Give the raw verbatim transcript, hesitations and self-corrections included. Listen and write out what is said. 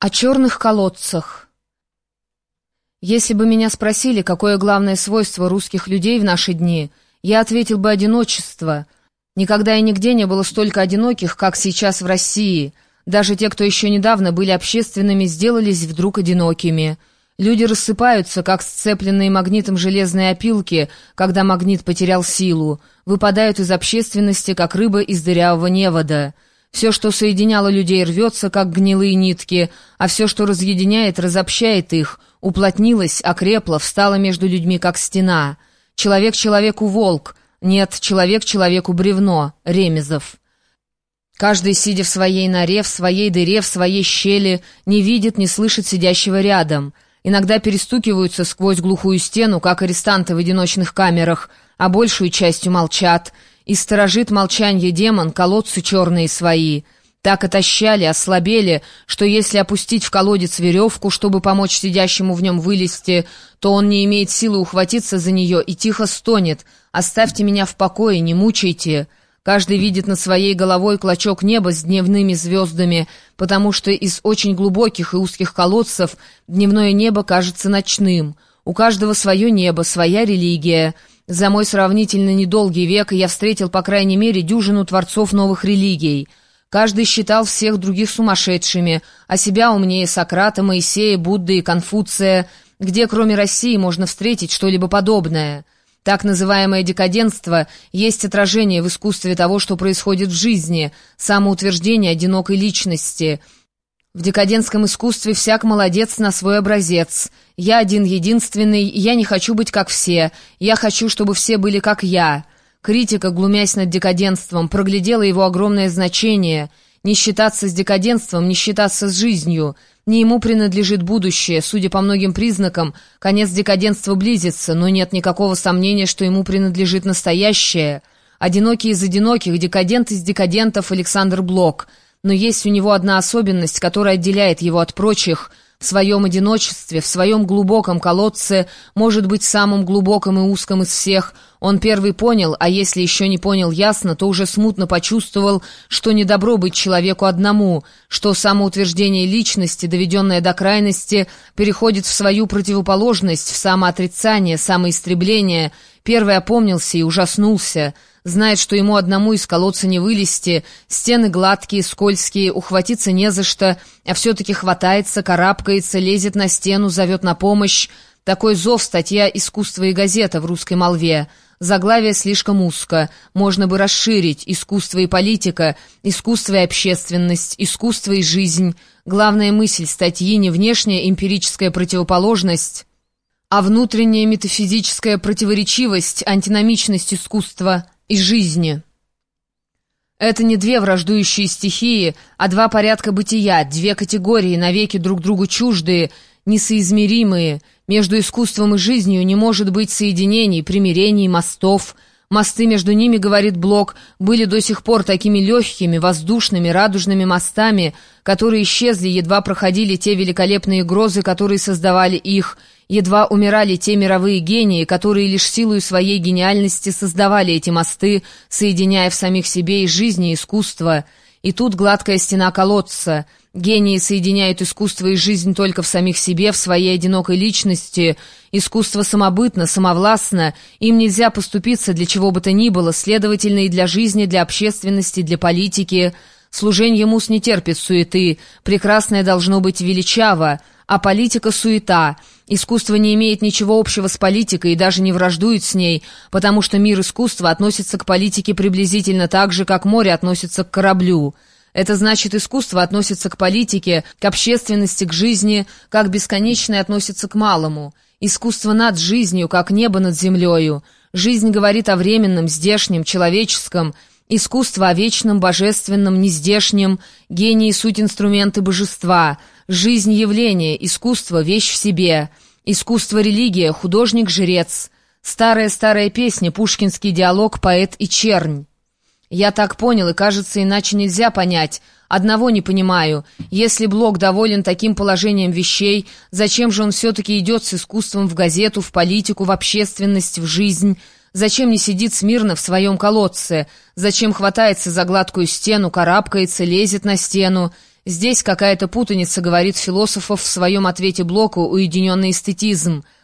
О черных колодцах. Если бы меня спросили, какое главное свойство русских людей в наши дни, я ответил бы одиночество. Никогда и нигде не было столько одиноких, как сейчас в России. Даже те, кто еще недавно были общественными, сделались вдруг одинокими. Люди рассыпаются, как сцепленные магнитом железные опилки, когда магнит потерял силу, выпадают из общественности, как рыба из дырявого невода. Все, что соединяло людей, рвется, как гнилые нитки, а все, что разъединяет, разобщает их, уплотнилось, окрепло, встало между людьми, как стена. Человек человеку волк, нет, человек человеку бревно, Ремезов. Каждый, сидя в своей норе, в своей дыре, в своей щели, не видит, не слышит сидящего рядом. Иногда перестукиваются сквозь глухую стену, как арестанты в одиночных камерах, а большую частью молчат. И сторожит молчанье демон, колодцы черные свои. Так отощали, ослабели, что если опустить в колодец веревку, чтобы помочь сидящему в нем вылезти, то он не имеет силы ухватиться за нее и тихо стонет: «Оставьте меня в покое, не мучайте». Каждый видит над своей головой клочок неба с дневными звездами, потому что из очень глубоких и узких колодцев дневное небо кажется ночным. У каждого свое небо, своя религия. За мой сравнительно недолгий век я встретил, по крайней мере, дюжину творцов новых религий. Каждый считал всех других сумасшедшими, а себя умнее Сократа, Моисея, Будды и Конфуция. Где, кроме России, можно встретить что-либо подобное? Так называемое декаденство есть отражение в искусстве того, что происходит в жизни, самоутверждение одинокой личности. В декадентском искусстве всяк молодец на свой образец. Я один-единственный, я не хочу быть как все, я хочу, чтобы все были как я. Критика, глумясь над декаденством, проглядела его огромное значение. Не считаться с декаденством, не считаться с жизнью. Не ему принадлежит будущее, судя по многим признакам, конец декаденства близится, но нет никакого сомнения, что ему принадлежит настоящее. Одинокий из одиноких, декадент из декадентов Александр Блок. Но есть у него одна особенность, которая отделяет его от прочих. В своем одиночестве, в своем глубоком колодце, может быть, самым глубоком и узком из всех, он первый понял, а если еще не понял ясно, то уже смутно почувствовал, что недобро быть человеку одному, что самоутверждение личности, доведенное до крайности, переходит в свою противоположность, в самоотрицание, самоистребление. Первый опомнился и ужаснулся. Знает, что ему одному из колодца не вылезти, стены гладкие, скользкие, ухватиться не за что, а все-таки хватается, карабкается, лезет на стену, зовет на помощь. Такой зов — статья «Искусство и газета» в русской молве. Заглавие слишком узко, можно бы расширить: «Искусство и политика», «Искусство и общественность», «Искусство и жизнь». Главная мысль статьи не внешняя эмпирическая противоположность, а внутренняя метафизическая противоречивость, антиномичность искусства и жизни. Это не две враждующие стихии, а два порядка бытия, две категории, навеки друг другу чуждые, несоизмеримые. Между искусством и жизнью не может быть соединений, примирений, мостов. Мосты между ними, говорит Блок, были до сих пор такими легкими, воздушными, радужными мостами, которые исчезли, едва проходили те великолепные грозы, которые создавали их, едва умирали те мировые гении, которые лишь силою своей гениальности создавали эти мосты, соединяя в самих себе и жизнь, и искусство. И тут гладкая стена колодца. Гении соединяют искусство и жизнь только в самих себе, в своей одинокой личности. Искусство самобытно, самовластно, им нельзя поступиться для чего бы то ни было, следовательно, и для жизни, для общественности, для политики. Служенье мус не терпит суеты, прекрасное должно быть величаво, а политика — суета. Искусство не имеет ничего общего с политикой и даже не враждует с ней, потому что мир искусства относится к политике приблизительно так же, как море относится к кораблю. Это значит, искусство относится к политике, к общественности, к жизни, как бесконечное относится к малому. Искусство над жизнью, как небо над землею. Жизнь говорит о временном, здешнем, человеческом. Искусство о вечном, божественном, нездешнем. Гении — суть инструменты божества. Жизнь — явление, искусство — вещь в себе. Искусство — религия, художник — жрец. Старая-старая песня, пушкинский диалог «Поэт и чернь». Я так понял, и, кажется, иначе нельзя понять. Одного не понимаю. Если Блок доволен таким положением вещей, зачем же он все-таки идет с искусством в газету, в политику, в общественность, в жизнь? Зачем не сидит смирно в своем колодце? Зачем хватается за гладкую стену, карабкается, лезет на стену? Здесь какая-то путаница, говорит философов в своем ответе Блоку «Уединенный эстетизм».